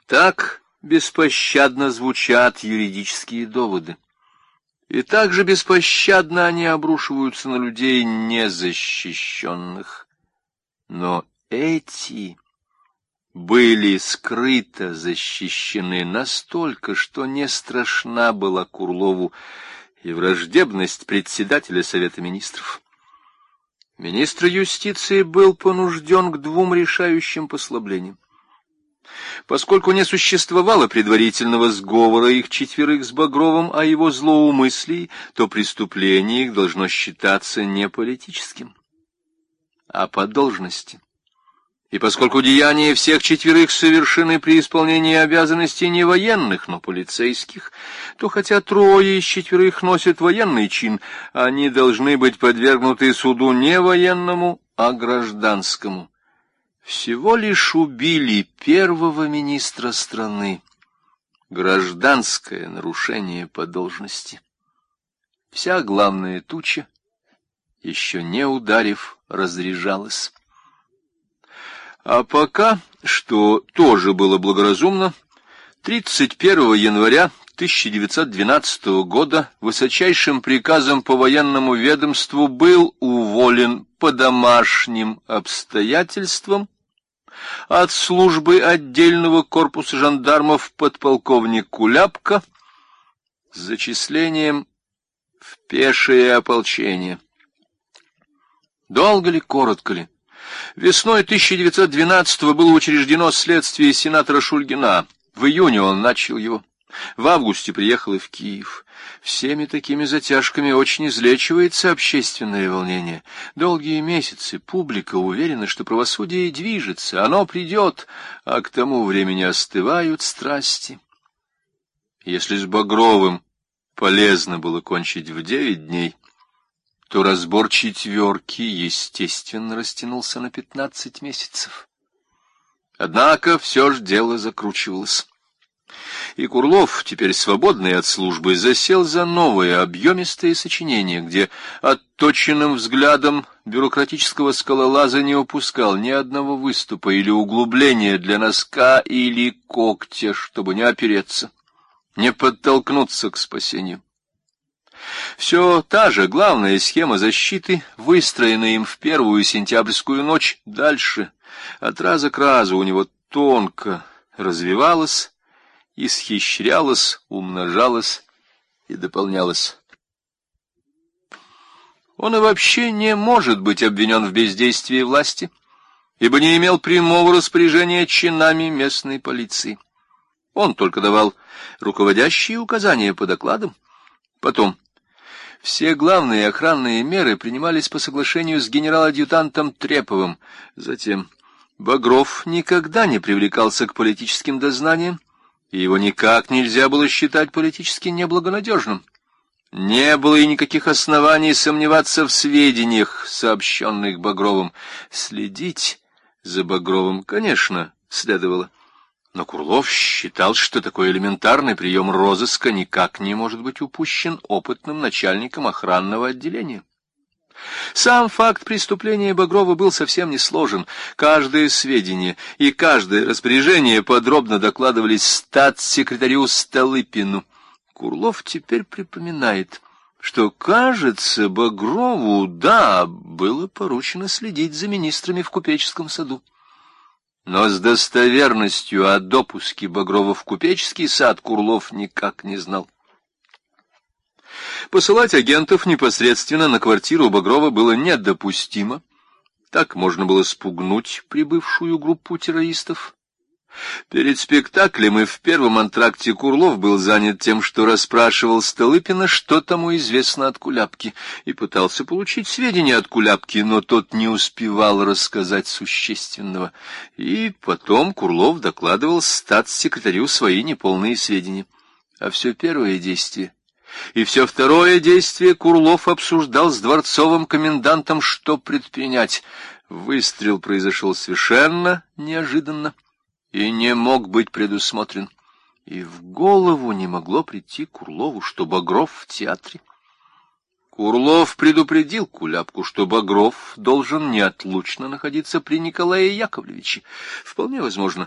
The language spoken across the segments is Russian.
Так беспощадно звучат юридические доводы. И так же беспощадно они обрушиваются на людей незащищенных. Но эти были скрыто защищены настолько, что не страшна была Курлову и враждебность председателя Совета Министров. Министр юстиции был понужден к двум решающим послаблениям. Поскольку не существовало предварительного сговора их четверых с Багровым о его злоумыслии, то преступление их должно считаться не политическим, а по должности. И поскольку деяния всех четверых совершены при исполнении обязанностей не военных, но полицейских, то хотя трое из четверых носят военный чин, они должны быть подвергнуты суду не военному, а гражданскому. Всего лишь убили первого министра страны. Гражданское нарушение по должности. Вся главная туча, еще не ударив, разряжалась. А пока, что тоже было благоразумно, 31 января 1912 года высочайшим приказом по военному ведомству был уволен по домашним обстоятельствам от службы отдельного корпуса жандармов подполковник Куляпка с зачислением в пешее ополчение. Долго ли, коротко ли? Весной 1912-го было учреждено следствие сенатора Шульгина. В июне он начал его. В августе приехал и в Киев. Всеми такими затяжками очень излечивается общественное волнение. Долгие месяцы публика уверена, что правосудие движется, оно придет, а к тому времени остывают страсти. Если с Багровым полезно было кончить в 9 дней, то разбор четверки, естественно, растянулся на 15 месяцев. Однако все ж дело закручивалось. И Курлов, теперь свободный от службы, засел за новое объемистое сочинение, где отточенным взглядом бюрократического скалолаза не упускал ни одного выступа или углубления для носка или когтя, чтобы не опереться, не подтолкнуться к спасению. Все та же главная схема защиты, выстроенная им в первую сентябрьскую ночь, дальше, от раза к разу у него тонко развивалась, исхищрялась, умножалась и дополнялась. Он и вообще не может быть обвинен в бездействии власти, ибо не имел прямого распоряжения чинами местной полиции. Он только давал руководящие указания по докладам. Потом все главные охранные меры принимались по соглашению с генерал-адъютантом Треповым. Затем Багров никогда не привлекался к политическим дознаниям, и его никак нельзя было считать политически неблагонадежным. Не было и никаких оснований сомневаться в сведениях, сообщенных Багровым. Следить за Багровым, конечно, следовало. Но Курлов считал, что такой элементарный прием розыска никак не может быть упущен опытным начальником охранного отделения. Сам факт преступления Багрова был совсем не сложен. Каждое сведение и каждое распоряжение подробно докладывались статс-секретарю Столыпину. Курлов теперь припоминает, что, кажется, Багрову, да, было поручено следить за министрами в Купеческом саду. Но с достоверностью о допуске Багрова в Купеческий сад Курлов никак не знал. Посылать агентов непосредственно на квартиру Багрова было недопустимо. Так можно было спугнуть прибывшую группу террористов. Перед спектаклем и в первом антракте Курлов был занят тем, что расспрашивал Столыпина, что тому известно от Куляпки, и пытался получить сведения от Куляпки, но тот не успевал рассказать существенного. И потом Курлов докладывал статс-секретарю свои неполные сведения. А все первое действие и все второе действие Курлов обсуждал с дворцовым комендантом, что предпринять. Выстрел произошел совершенно неожиданно и не мог быть предусмотрен. И в голову не могло прийти Курлову, что Багров в театре. Курлов предупредил Куляпку, что Багров должен неотлучно находиться при Николае Яковлевиче. Вполне возможно,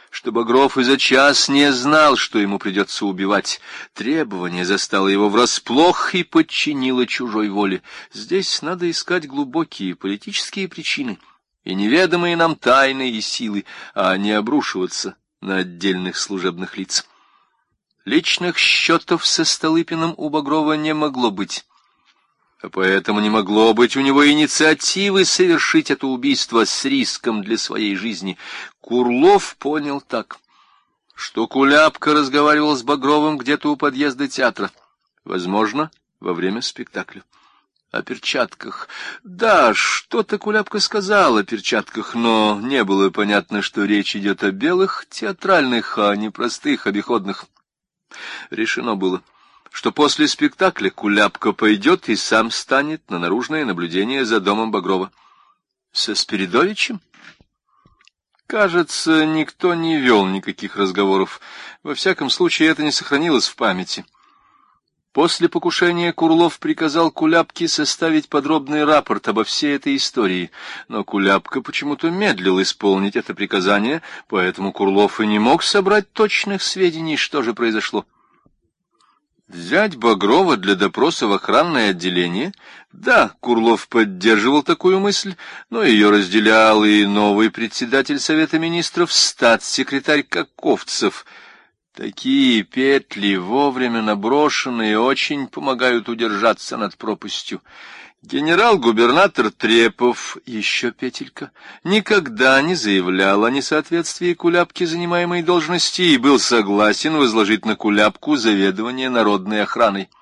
что Багров и за час не знал, что ему придется убивать. Требование застало его врасплох и подчинило чужой воле. Здесь надо искать глубокие политические причины и неведомые нам тайны и силы, а не обрушиваться на отдельных служебных лиц. Личных счетов со Столыпиным у Багрова не могло быть, а поэтому не могло быть у него инициативы совершить это убийство с риском для своей жизни. Курлов понял так, что Куляпка разговаривал с Багровым где-то у подъезда театра, возможно, во время спектакля. О перчатках. Да, что-то Куляпка сказал о перчатках, но не было понятно, что речь идет о белых театральных, а не простых обиходных. Решено было, что после спектакля Куляпка пойдет и сам станет на наружное наблюдение за домом Багрова. Со Спиридовичем? Кажется, никто не вел никаких разговоров. Во всяком случае, это не сохранилось в памяти. После покушения Курлов приказал Куляпке составить подробный рапорт обо всей этой истории, но Куляпка почему-то медлил исполнить это приказание, поэтому Курлов и не мог собрать точных сведений, что же произошло. Взять Багрова для допроса в охранное отделение? Да, Курлов поддерживал такую мысль, но ее разделял и новый председатель Совета министров, статс-секретарь Каковцев. Такие петли, вовремя наброшенные, очень помогают удержаться над пропастью. Генерал-губернатор Трепов, еще петелька, никогда не заявлял о несоответствии Куляпки занимаемой должности и был согласен возложить на Куляпку заведование народной охраной.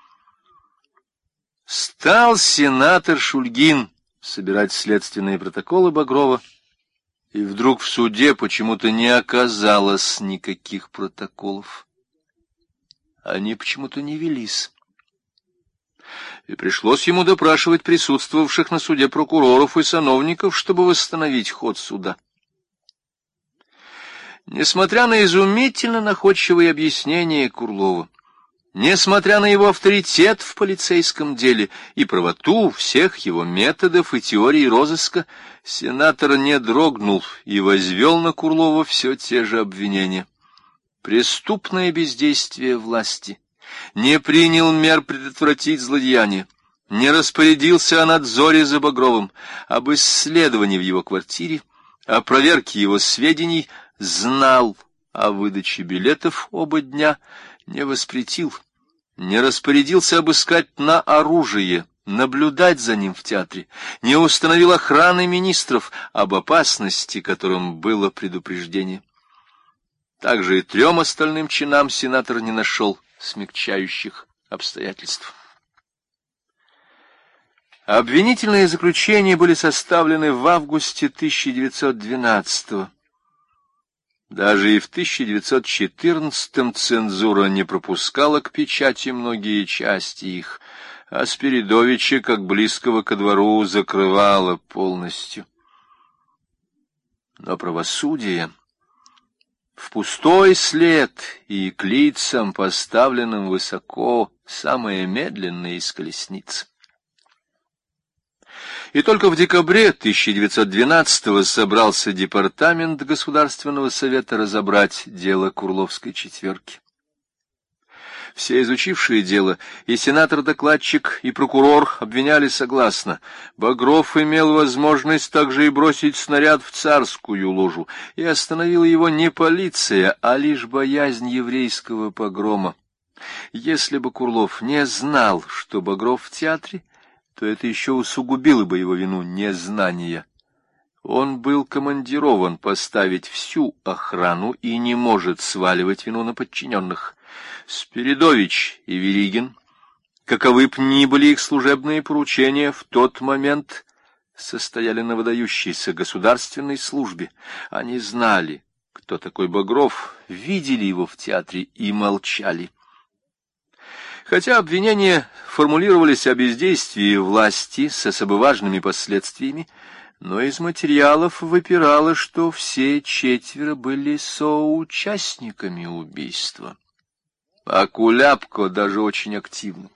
Стал сенатор Шульгин собирать следственные протоколы Багрова, и вдруг в суде почему-то не оказалось никаких протоколов. Они почему-то не велись. И пришлось ему допрашивать присутствовавших на суде прокуроров и сановников, чтобы восстановить ход суда. Несмотря на изумительно находчивые объяснения Курлова, несмотря на его авторитет в полицейском деле и правоту всех его методов и теорий розыска, сенатор не дрогнул и возвел на Курлова все те же обвинения. Преступное бездействие власти, не принял мер предотвратить злодеяние, не распорядился о надзоре за Багровым, об исследовании в его квартире, о проверке его сведений, знал о выдаче билетов оба дня, не воспретил, не распорядился обыскать на оружие, наблюдать за ним в театре, не установил охраны министров, об опасности, которым было предупреждение. Также и 3 остальным чинам сенатор не нашел смягчающих обстоятельств. Обвинительные заключения были составлены в августе 1912-го. Даже и в 1914-м цензура не пропускала к печати многие части их, а Спиридовича, как близкого ко двору, закрывала полностью. Но правосудие в пустой след и к лицам, поставленным высоко, самое медленное из колесниц. И только в декабре 1912-го собрался департамент Государственного совета разобрать дело Курловской четверки. Все изучившие дело, и сенатор-докладчик, и прокурор обвиняли согласно. Багров имел возможность также и бросить снаряд в царскую ложу, и остановила его не полиция, а лишь боязнь еврейского погрома. Если бы Курлов не знал, что Багров в театре, то это еще усугубило бы его вину незнания. Он был командирован поставить всю охрану и не может сваливать вину на подчиненных. Спиридович и Веригин, каковы б ни были их служебные поручения, в тот момент состояли на выдающейся государственной службе. Они знали, кто такой Багров, видели его в театре и молчали. Хотя обвинения формулировались о бездействии власти с особо важными последствиями, но из материалов выпирало, что все 4 были соучастниками убийства, а Куляпко даже очень активным.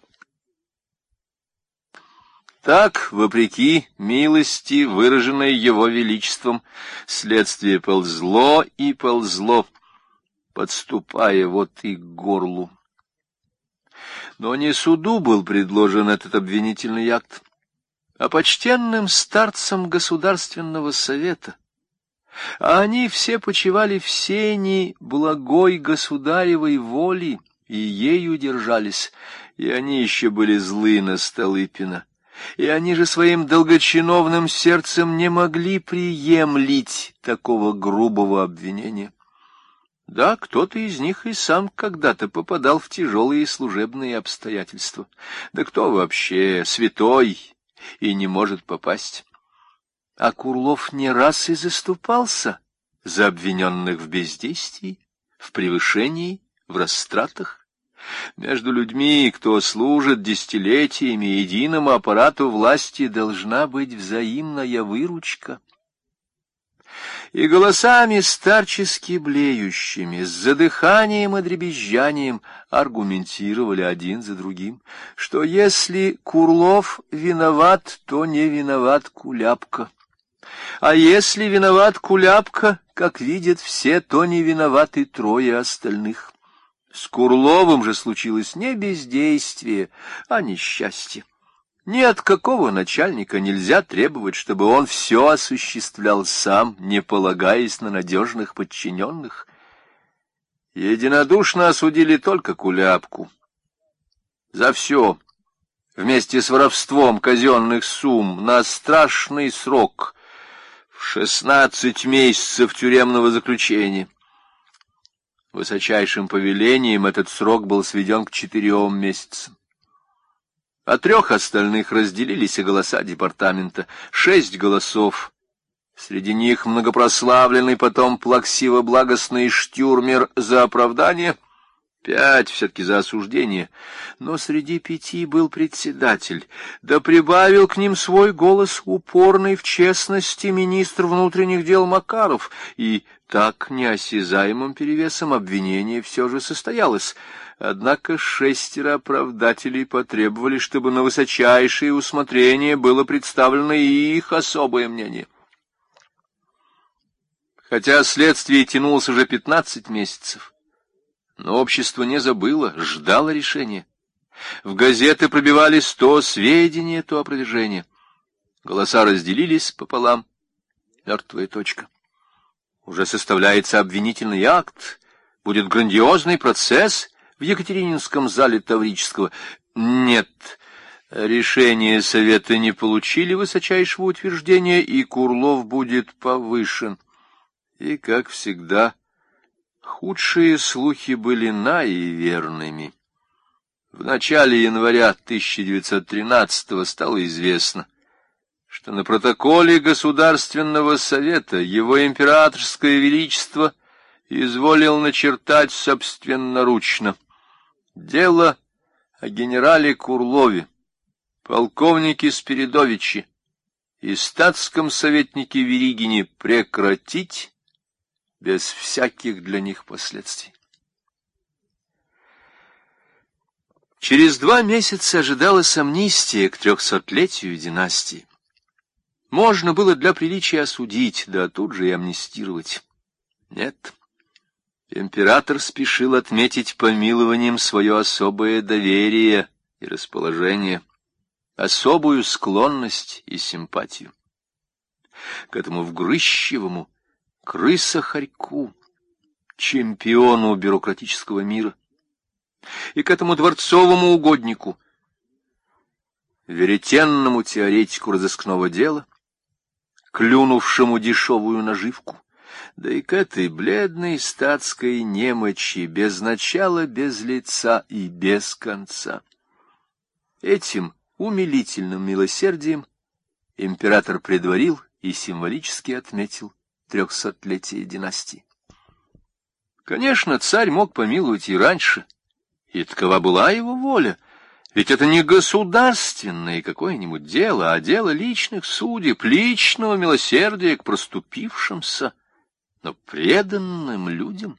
Так, вопреки милости, выраженной его величеством, следствие ползло и ползло, подступая вот и к горлу. Но не суду был предложен этот обвинительный акт, а почтенным старцам Государственного совета. А они все почивали в сени благой государевой воли, и ею держались, и они еще были злы на Столыпина. И они же своим долгочиновным сердцем не могли приемлить такого грубого обвинения. Да, кто-то из них и сам когда-то попадал в тяжелые служебные обстоятельства. Да кто вообще святой и не может попасть? А Курлов не раз и заступался за обвиненных в бездействии, в превышении, в растратах. Между людьми, кто служит десятилетиями единому аппарату власти, должна быть взаимная выручка. И голосами старчески блеющими, с задыханием и дребезжанием аргументировали один за другим, что если Курлов виноват, то не виноват Куляпка. А если виноват Куляпка, как видят все, то не виноваты трое остальных. С Курловым же случилось не бездействие, а несчастье. Ни от какого начальника нельзя требовать, чтобы он все осуществлял сам, не полагаясь на надежных подчиненных. Единодушно осудили только Куляпку. За все, вместе с воровством казенных сумм, на страшный срок в 16 месяцев тюремного заключения. Высочайшим повелением этот срок был сведен к 4 месяцам. О 3 остальных разделились и голоса департамента. 6 голосов. Среди них многопрославленный потом плаксиво-благостный Штюрмер за оправдание, 5 все-таки за осуждение. Но среди 5 был председатель, да прибавил к ним свой голос упорный в честности министр внутренних дел Макаров, и так неосязаемым перевесом обвинение все же состоялось. Однако 6 оправдателей потребовали, чтобы на высочайшее усмотрение было представлено и их особое мнение. Хотя следствие тянулось уже 15 месяцев, но общество не забыло, ждало решения. В газеты пробивались то сведения, то опровержения. Голоса разделились пополам. Мертвая точка. Уже составляется обвинительный акт. Будет грандиозный процесс в Екатерининском зале Таврического. Нет, решение совета не получили высочайшего утверждения, и Курлов будет повышен. И, как всегда, худшие слухи были наиверными. В начале января 1913-го стало известно, что на протоколе Государственного совета его императорское величество изволил начертать собственноручно дело о генерале Курлове, полковнике Спиридовиче и статском советнике Веригине прекратить без всяких для них последствий. Через 2 месяца ожидалась амнистия к 300-летию династии. Можно было для приличия осудить, да тут же и амнистировать. Нет. Император спешил отметить помилованием свое особое доверие и расположение, особую склонность и симпатию. К этому вгрызчивому крысохарьку, чемпиону бюрократического мира, и к этому дворцовому угоднику, веретенному теоретику разыскного дела, клюнувшему дешевую наживку, да и к этой бледной статской немочи, без начала, без лица и без конца. Этим умилительным милосердием император предварил и символически отметил 300-летие династии. Конечно, царь мог помиловать и раньше, и такова была его воля, ведь это не государственное какое-нибудь дело, а дело личных судеб, личного милосердия к проступившимся, но преданным людям.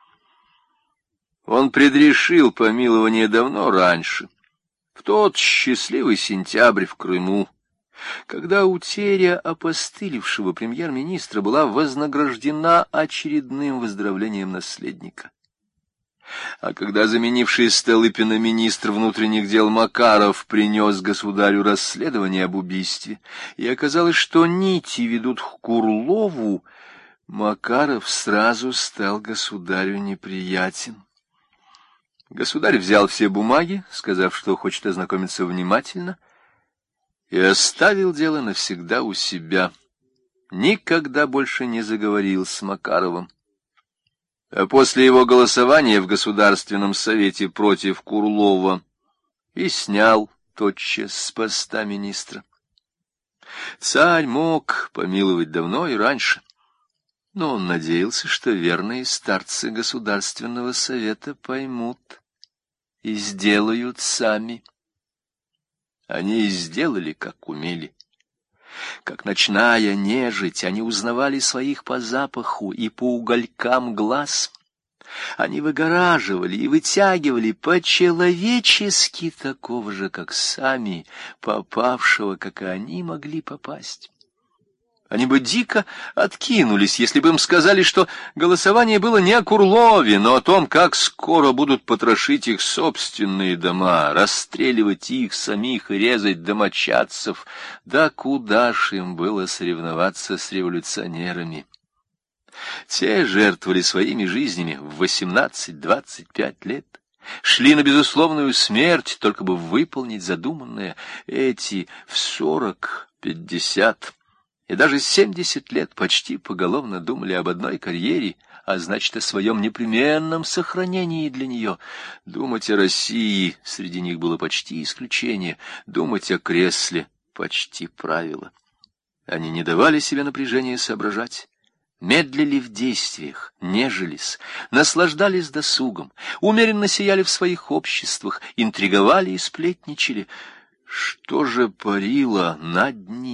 Он предрешил помилование давно раньше, в тот счастливый сентябрь в Крыму, когда утеря опостылевшего премьер-министра была вознаграждена очередным выздоровлением наследника. А когда заменивший Столыпина министр внутренних дел Макаров принес государю расследование об убийстве, и оказалось, что нити ведут к Курлову, Макаров сразу стал государю неприятен. Государь взял все бумаги, сказав, что хочет ознакомиться внимательно, и оставил дело навсегда у себя. Никогда больше не заговорил с Макаровым. А после его голосования в Государственном совете против Курлова и снял тотчас с поста министра. Царь мог помиловать давно и раньше, но он надеялся, что верные старцы Государственного совета поймут и сделают сами. Они и сделали, как умели. Как ночная нежить, они узнавали своих по запаху и по уголькам глаз. Они выгораживали и вытягивали по-человечески такого же, как сами, попавшего, как и они могли попасть. Они бы дико откинулись, если бы им сказали, что голосование было не о Курлове, но о том, как скоро будут потрошить их собственные дома, расстреливать их самих и резать домочадцев. Да куда ж им было соревноваться с революционерами? Те жертвовали своими жизнями в 18-25 лет, шли на безусловную смерть, только бы выполнить задуманное. Эти в 40-50 и даже 70 лет почти поголовно думали об одной карьере, а значит, о своем непременном сохранении для нее. Думать о России среди них было почти исключение, думать о кресле почти правило. Они не давали себе напряжения соображать, медлили в действиях, нежились, наслаждались досугом, умеренно сияли в своих обществах, интриговали и сплетничали. Что же парило над ними?